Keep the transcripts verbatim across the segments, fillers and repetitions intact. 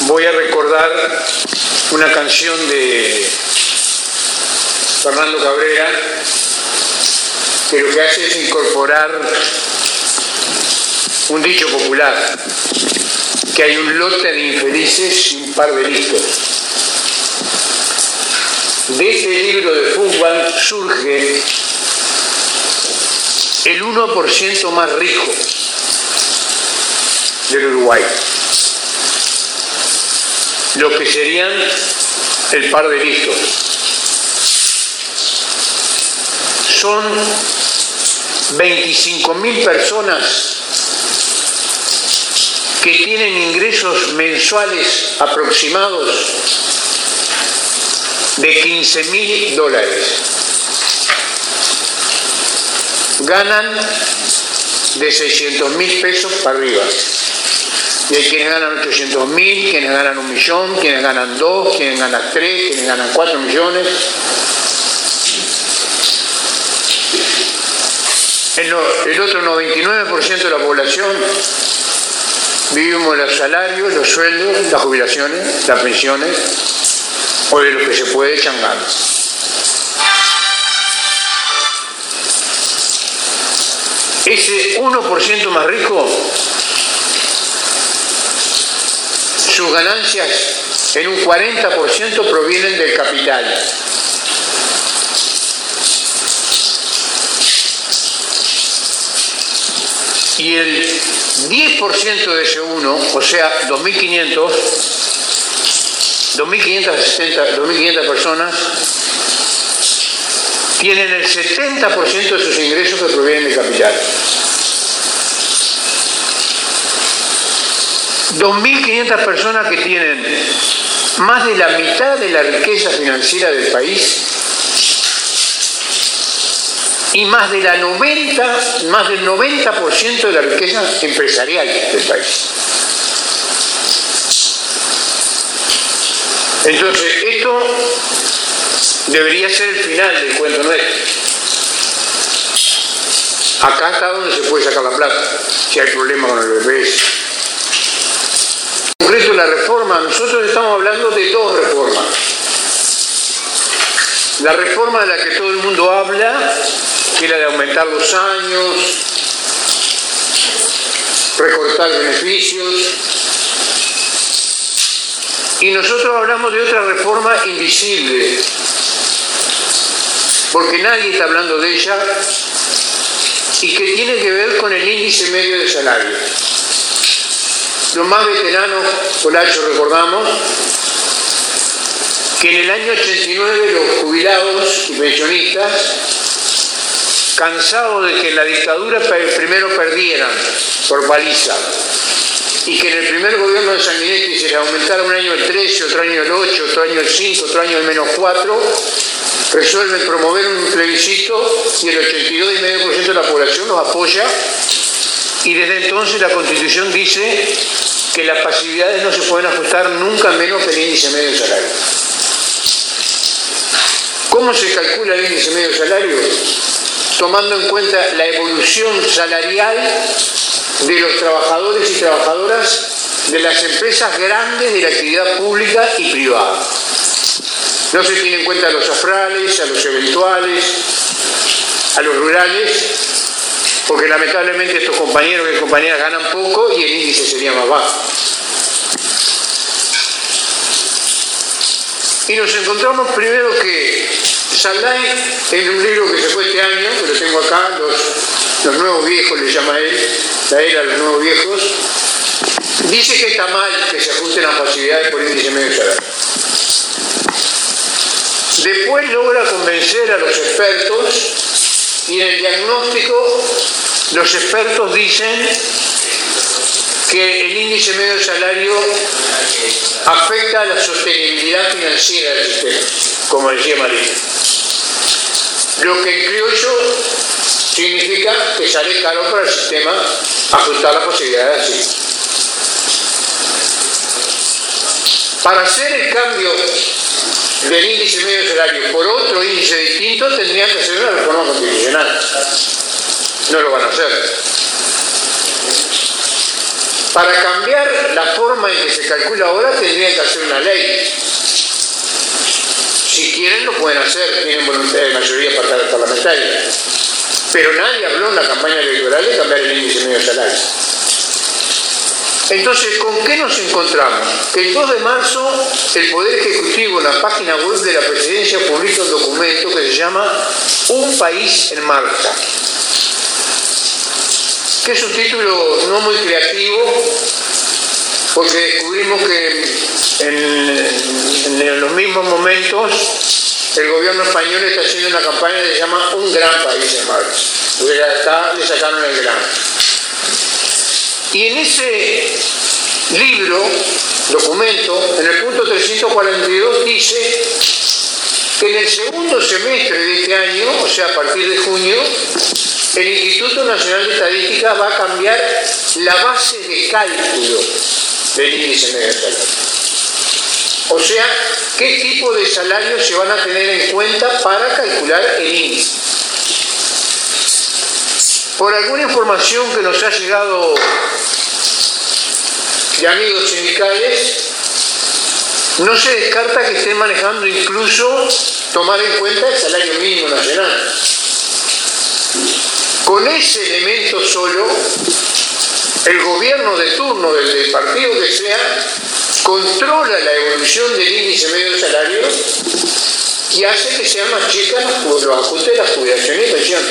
voy a recordar una canción de Fernando Cabrera que lo que hace es incorporar un dicho popular, que hay un lote de infelices y un par de listos. De este libro de fútbol surge el uno por ciento más rico del Uruguay, lo que serían el par de listos. Son veinticinco mil personas que tienen ingresos mensuales aproximados de quince mil dólares. Ganan de seiscientos mil pesos para arriba. Y hay quienes ganan ochocientos mil, quienes ganan un millón, quienes ganan dos, quienes ganan tres, quienes ganan cuatro millones. El, no, el otro noventa y nueve por ciento de la población vivimos de los salarios, los sueldos, las jubilaciones, las pensiones o de lo que se puede changar. Ese uno por ciento más rico, sus ganancias en un cuarenta por ciento provienen del capital. Y el diez por ciento de ese uno, o sea, dos mil quinientas personas, tienen el setenta por ciento de sus ingresos que provienen del capital. dos mil quinientas personas que tienen más de la mitad de la riqueza financiera del país y más, de la noventa, más del noventa por ciento de la riqueza empresarial del país. Entonces, esto debería ser el final del cuento nuestro. Acá está donde se puede sacar la plata, si hay problema con el B P S. En concreto, la reforma, nosotros estamos hablando de dos reformas. La reforma de la que todo el mundo habla, que es la de aumentar los años, recortar beneficios. Y nosotros hablamos de otra reforma invisible, porque nadie está hablando de ella, y que tiene que ver con el índice medio de salario. Los más veteranos, Polacho, recordamos que en el año ochenta y nueve los jubilados y pensionistas, cansados de que en la dictadura primero perdieran por paliza y que en el primer gobierno de Sanguinetti se les aumentara un año el trece, otro año el ocho, otro año el cinco, otro año el menos cuatro, resuelven promover un plebiscito y el ochenta y dos coma cinco por ciento de la población los apoya, y desde entonces la Constitución dice que las pasividades no se pueden ajustar nunca menos que el índice medio de salario. ¿Cómo se calcula el índice medio de salario? Tomando en cuenta la evolución salarial de los trabajadores y trabajadoras de las empresas grandes de la actividad pública y privada. No se tiene en cuenta a los afrales, a los eventuales, a los rurales, porque lamentablemente estos compañeros y compañeras ganan poco y el índice sería más bajo. Y nos encontramos primero que Salday, en un libro que se fue este año, que lo tengo acá, los, los nuevos viejos le llama él, la era de los nuevos viejos, dice que está mal que se ajusten las pasividades por índice medio de salario. Después logra convencer a los expertos y en el diagnóstico los expertos dicen que el índice medio de salario afecta a la sostenibilidad financiera del sistema, como decía María. Lo que en criollo significa que sale caro para el sistema ajustar las posibilidades así. Para hacer el cambio del índice medio de salario por otro índice distinto, tendrían que hacer una reforma constitucional. No lo van a hacer. Para cambiar la forma en que se calcula ahora tendrían que hacer una ley. Si quieren lo pueden hacer, tienen voluntad de mayoría parlamentaria. Pero nadie habló en la campaña electoral de cambiar el índice medio salario. Entonces, ¿con qué nos encontramos? Que el dos de marzo el Poder Ejecutivo en la página web de la Presidencia publica un documento que se llama Un país en marcha, que es un título no muy creativo, porque descubrimos que en, en los mismos momentos el gobierno español está haciendo una campaña que se llama Un gran país en marcha. Porque acá le sacaron el gran. Y en ese libro, documento, en el punto trescientos cuarenta y dos dice que en el segundo semestre de este año, o sea, a partir de junio, el Instituto Nacional de Estadística va a cambiar la base de cálculo del índice medio salario. O sea, qué tipo de salarios se van a tener en cuenta para calcular el índice. Por alguna información que nos ha llegado de amigos sindicales, no se descarta que estén manejando incluso tomar en cuenta el salario mínimo nacional. Con ese elemento solo, el gobierno de turno del, del partido que sea controla la evolución del índice medio de salario y hace que sean más chicas los ajustes de las jubilaciones y pensiones.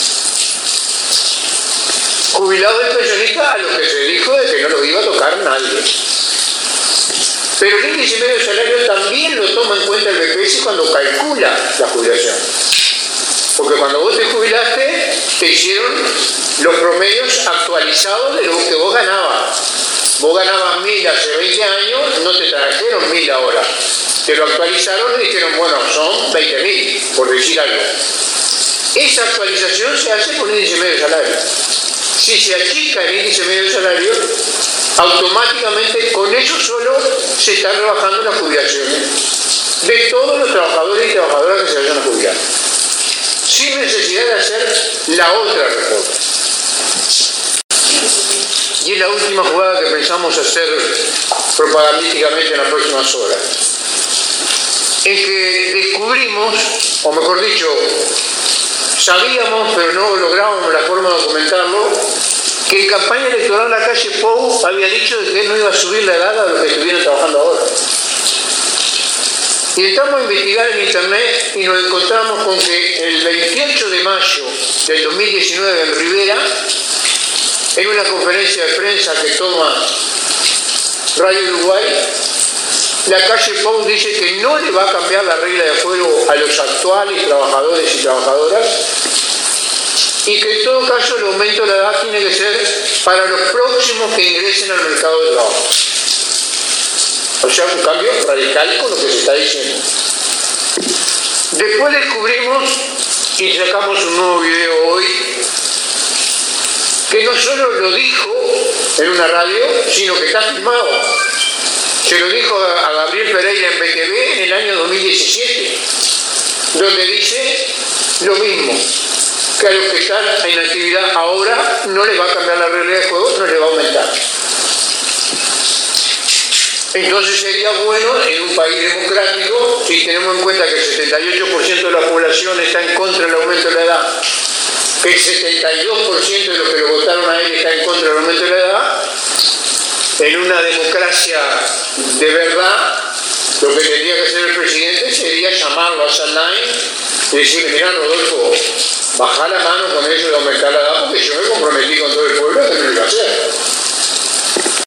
Jubilados y pensionistas a los que se dijo de que no los iba a tocar nadie. Pero el índice medio de salario también lo toma en cuenta el B P S cuando calcula la jubilación. Porque cuando vos te jubilaste, te hicieron los promedios actualizados de lo que vos ganabas. Vos ganabas mil hace veinte años, no te trajeron mil ahora. Te lo actualizaron y dijeron, bueno, son veinte mil, por decir algo. Esa actualización se hace con el índice medio de salario. Si se achica el índice medio de salario, automáticamente con eso solo se están rebajando las jubilaciones de todos los trabajadores y trabajadoras que se vayan a jubilar, sin necesidad de hacer la otra reforma. Y es la última jugada que pensamos hacer propagandísticamente en las próximas horas, en que descubrimos, o mejor dicho, sabíamos, pero no lográbamos la forma de documentarlo, que en campaña electoral la calle Pou había dicho de que él no iba a subir la edad a los que estuvieran trabajando ahora. Y entramos a investigar en internet y nos encontramos con que el veintiocho de mayo del dos mil diecinueve en Rivera, en una conferencia de prensa que toma Radio Uruguay, la calle Pou dice que no le va a cambiar la regla de juego a los actuales trabajadores y trabajadoras y que en todo caso el aumento de la edad tiene que ser para los próximos que ingresen al mercado de trabajo. O sea, un cambio radical con lo que se está diciendo. Después descubrimos, y sacamos un nuevo video hoy, que no solo lo dijo en una radio, sino que está filmado. Se lo dijo a Gabriel Pereira en B T V en el año dos mil diecisiete, donde dice lo mismo, que a los que están en actividad ahora no les va a cambiar la regla de juego, no les va a aumentar. Entonces sería bueno en un país democrático, si tenemos en cuenta que el setenta y ocho por ciento de la población está en contra del aumento de la edad, que el setenta y dos por ciento de los que lo votaron a él está en contra del aumento de la edad, en una democracia de verdad, lo que tendría que hacer el presidente sería llamarlo a Saldain y decirle, mirá Rodolfo, bajá la mano con eso de aumentar la edad porque yo